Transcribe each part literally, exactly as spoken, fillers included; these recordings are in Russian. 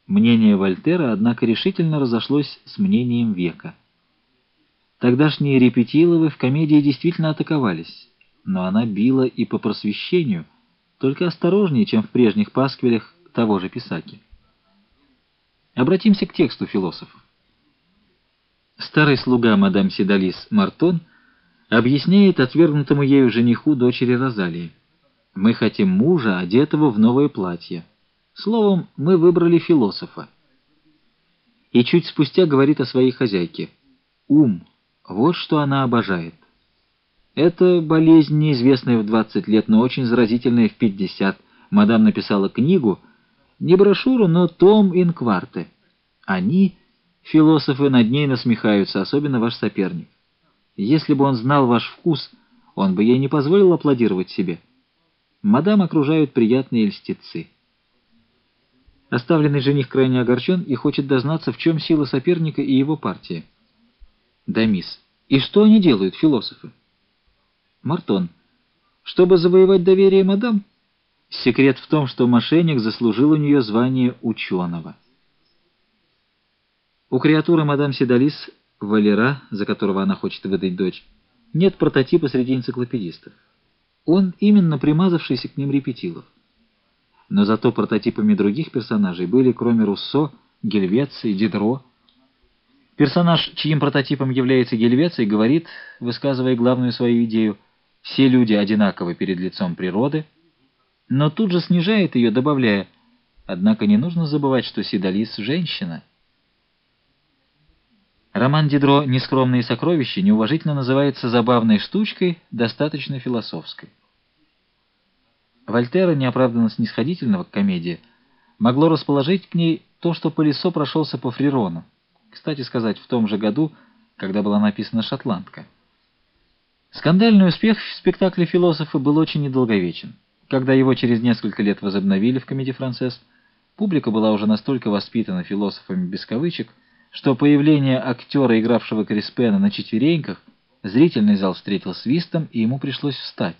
Мнение Вольтера, однако, решительно разошлось с мнением века. Тогдашние Репетиловы в комедии действительно атаковались, но она била и по просвещению, только осторожнее, чем в прежних пасквилях того же Писаки. Обратимся к тексту философов. Старый слуга мадам Сидалис Мартон объясняет отвергнутому ею жениху дочери Розалии: «Мы хотим мужа, одетого в новое платье. Словом, мы выбрали философа». И чуть спустя говорит о своей хозяйке: «Ум, вот что она обожает. Это болезнь, неизвестная в двадцать лет, но очень заразительная в пятьдесят. Мадам написала книгу, не брошюру, но том ин кварте. Они, философы, над ней насмехаются, особенно ваш соперник. Если бы он знал ваш вкус, он бы ей не позволил аплодировать себе. Мадам окружают приятные льстецы». Оставленный жених крайне огорчен и хочет дознаться, в чем сила соперника и его партии. Дамис: «И что они делают, философы?» Мартон: «Чтобы завоевать доверие мадам, секрет в том, что мошенник заслужил у нее звание ученого». У креатуры мадам Сидалис, Валера, за которого она хочет выдать дочь, нет прототипа среди энциклопедистов. Он именно примазавшийся к ним Репетилов. Но зато прототипами других персонажей были, кроме Руссо, Гельвеций, Дидро. Персонаж, чьим прототипом является Гельвеций, говорит, высказывая главную свою идею: «Все люди одинаковы перед лицом природы», но тут же снижает ее, добавляя: «Однако не нужно забывать, что Сидалис — женщина». Роман Дидро «Нескромные сокровища» неуважительно называется забавной штучкой, достаточно философской. Вольтера, неоправданно снисходительного к комедии, могло расположить к ней то, что Полисо прошелся по Фрирону, кстати сказать, в том же году, когда была написана «Шотландка». Скандальный успех в спектакле «Философы» был очень недолговечен. Когда его через несколько лет возобновили в «Комедии Францесс», публика была уже настолько воспитана философами без кавычек, что появление актера, игравшего Криспена, на четвереньках, зрительный зал встретил свистом, и ему пришлось встать.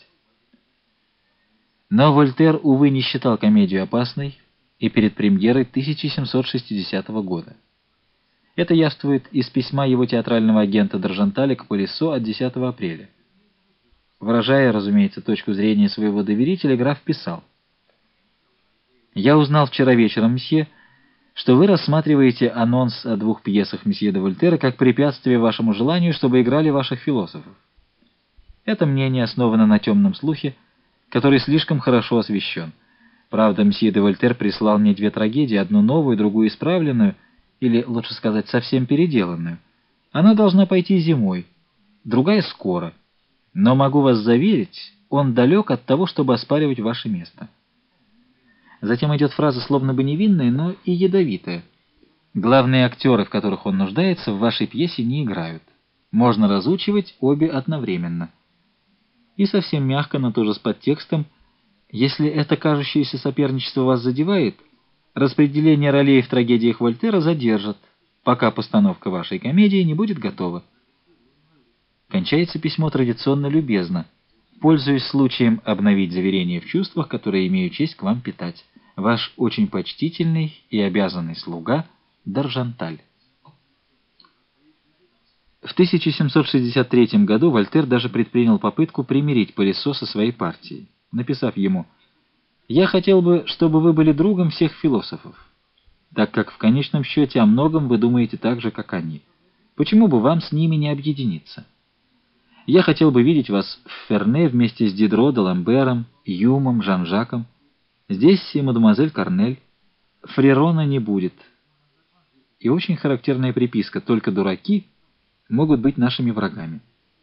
Но Вольтер, увы, не считал комедию опасной и перед премьерой тысяча семьсот шестидесятого года. Это явствует из письма его театрального агента Даржанталя к Полисо от десятого апреля. Выражая, разумеется, точку зрения своего доверителя, граф писал: «Я узнал вчера вечером, мсье, что вы рассматриваете анонс о двух пьесах месье де Вольтера как препятствие вашему желанию, чтобы играли ваших философов. Это мнение основано на темном слухе, который слишком хорошо освещен. Правда, мсье де Вольтер прислал мне две трагедии, одну новую, другую исправленную, или, лучше сказать, совсем переделанную. Она должна пойти зимой, другая скоро. Но могу вас заверить, он далек от того, чтобы оспаривать ваше место». Затем идет фраза словно бы невинная, но и ядовитая. «Главные актеры, в которых он нуждается, в вашей пьесе не играют. Можно разучивать обе одновременно». И совсем мягко, но тоже с подтекстом: «Если это кажущееся соперничество вас задевает, распределение ролей в трагедиях Вольтера задержат, пока постановка вашей комедии не будет готова». Кончается письмо традиционно любезно: «Пользуюсь случаем обновить заверение в чувствах, которые имею честь к вам питать. Ваш очень почтительный и обязанный слуга Даржанталь». В тысяча семьсот шестьдесят третьем году Вольтер даже предпринял попытку примирить Полисо со своей партией, написав ему: «Я хотел бы, чтобы вы были другом всех философов, так как в конечном счете о многом вы думаете так же, как они. Почему бы вам с ними не объединиться? Я хотел бы видеть вас в Ферне вместе с Дидро, Даламбером, Юмом, Жан-Жаком. Здесь и мадемуазель Корнель. Фрирона не будет». И очень характерная приписка: «Только дураки могут быть нашими врагами».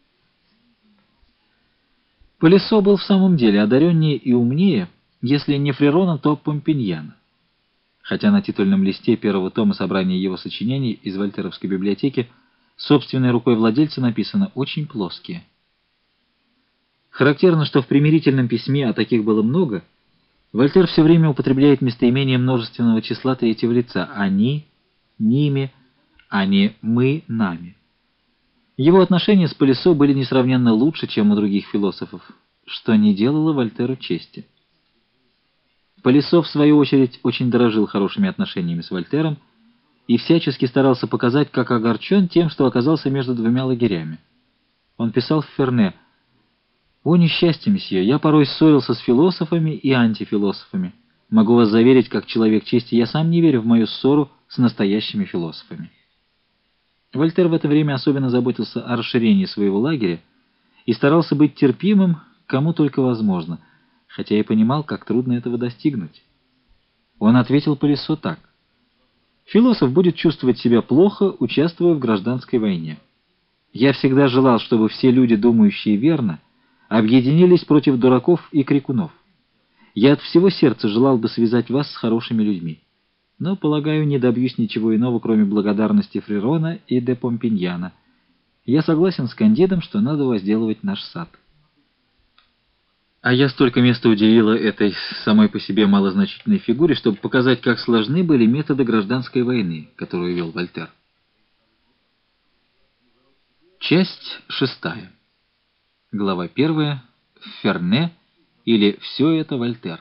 Полисо был в самом деле одареннее и умнее, если не Фрирона, то Помпиньяна. Хотя на титульном листе первого тома собрания его сочинений из Вольтеровской библиотеки собственной рукой владельца написано «очень плоские». Характерно, что в примирительном письме, а таких было много, Вольтер все время употребляет местоимение множественного числа третьего лица: «они», «ними», а не «мы», «нами». Его отношения с Полисо были несравненно лучше, чем у других философов, что не делало Вольтеру чести. Полисо, в свою очередь, очень дорожил хорошими отношениями с Вольтером и всячески старался показать, как огорчен тем, что оказался между двумя лагерями. Он писал в Ферне: «О, несчастье, месье, я порой ссорился с философами и антифилософами. Могу вас заверить, как человек чести, я сам не верю в мою ссору с настоящими философами». Вольтер в это время особенно заботился о расширении своего лагеря и старался быть терпимым, кому только возможно, хотя и понимал, как трудно этого достигнуть. Он ответил Полисо так: «Философ будет чувствовать себя плохо, участвуя в гражданской войне. Я всегда желал, чтобы все люди, думающие верно, объединились против дураков и крикунов. Я от всего сердца желал бы связать вас с хорошими людьми. Но, полагаю, не добьюсь ничего иного, кроме благодарности Фрерона и де Помпиньяна. Я согласен с Кандидом, что надо возделывать наш сад». А я столько места уделила этой самой по себе малозначительной фигуре, чтобы показать, как сложны были методы гражданской войны, которую вел Вольтер. Часть шестая. Глава первая. Ферне или «Все это Вольтер».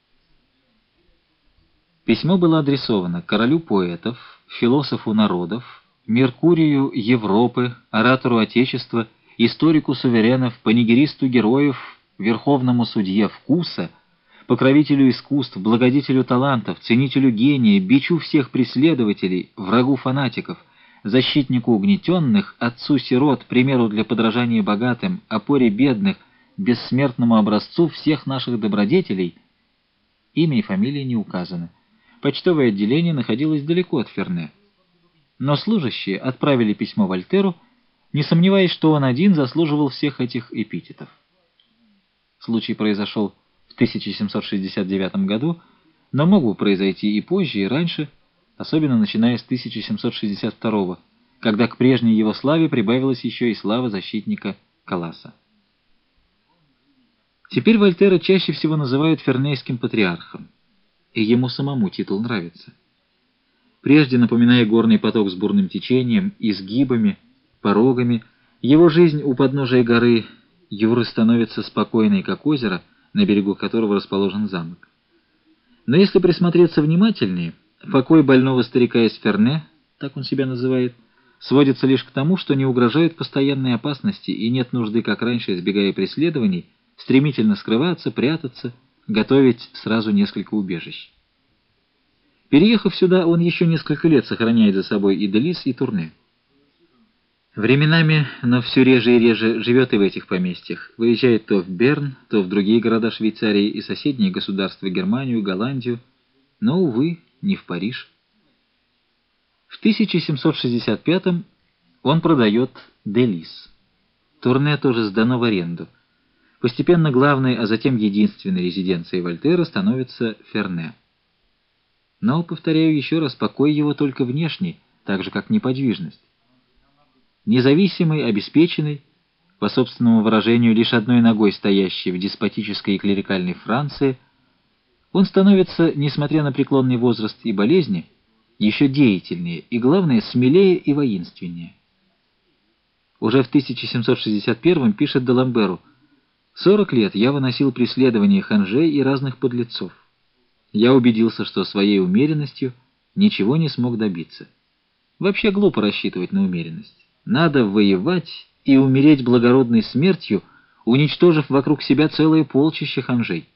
Письмо было адресовано королю поэтов, философу народов, Меркурию Европы, оратору Отечества, историку суверенов, панигеристу героев, верховному судье вкуса, покровителю искусств, благодетелю талантов, ценителю гения, бичу всех преследователей, врагу фанатиков, защитнику угнетенных, отцу сирот, примеру для подражания богатым, опоре бедных, бессмертному образцу всех наших добродетелей. Имя и фамилия не указаны. Почтовое отделение находилось далеко от Ферне. Но служащие отправили письмо Вольтеру, не сомневаясь, что он один заслуживал всех этих эпитетов. Случай произошел в тысяча семьсот шестьдесят девятом году, но мог бы произойти и позже, и раньше, особенно начиная с тысяча семьсот шестьдесят второго, когда к прежней его славе прибавилась еще и слава защитника Калласа. Теперь Вольтера чаще всего называют фернейским патриархом, и ему самому титул нравится. Прежде, напоминая горный поток с бурным течением, изгибами, порогами, его жизнь у подножия горы Юры становится спокойной, как озеро, на берегу которого расположен замок. Но если присмотреться внимательнее, покой больного старика из Ферне, так он себя называет, сводится лишь к тому, что не угрожают постоянной опасности и нет нужды, как раньше, избегая преследований, стремительно скрываться, прятаться, готовить сразу несколько убежищ. Переехав сюда, он еще несколько лет сохраняет за собой и Делис, и Турне. Временами, но все реже и реже, живет и в этих поместьях. Выезжает то в Берн, то в другие города Швейцарии и соседние государства, Германию, Голландию, но, увы, не в Париж. В тысяча семьсот шестьдесят пятом он продает Делис. Турне тоже сдано в аренду. Постепенно главной, а затем единственной резиденцией Вольтера становится Ферне. Но, повторяю еще раз, покой его только внешний, так же как неподвижность. Независимый, обеспеченный, по собственному выражению, лишь одной ногой стоящий в деспотической и клерикальной Франции, он становится, несмотря на преклонный возраст и болезни, еще деятельнее и, главное, смелее и воинственнее. Уже в тысяча семьсот шестьдесят первом пишет Даламберу: «Сорок лет я выносил преследования ханжей и разных подлецов. Я убедился, что своей умеренностью ничего не смог добиться. Вообще глупо рассчитывать на умеренность. Надо воевать и умереть благородной смертью, уничтожив вокруг себя целое полчище ханжей».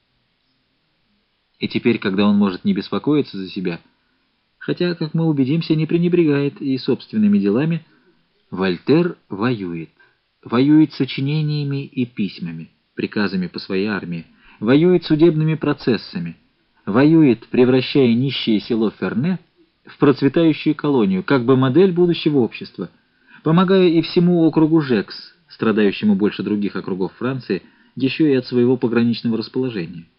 И теперь, когда он может не беспокоиться за себя, хотя, как мы убедимся, не пренебрегает и собственными делами, Вольтер воюет. Воюет сочинениями и письмами, приказами по своей армии, воюет судебными процессами, воюет, превращая нищее село Ферне в процветающую колонию, как бы модель будущего общества, помогая и всему округу Жекс, страдающему больше других округов Франции, еще и от своего пограничного расположения.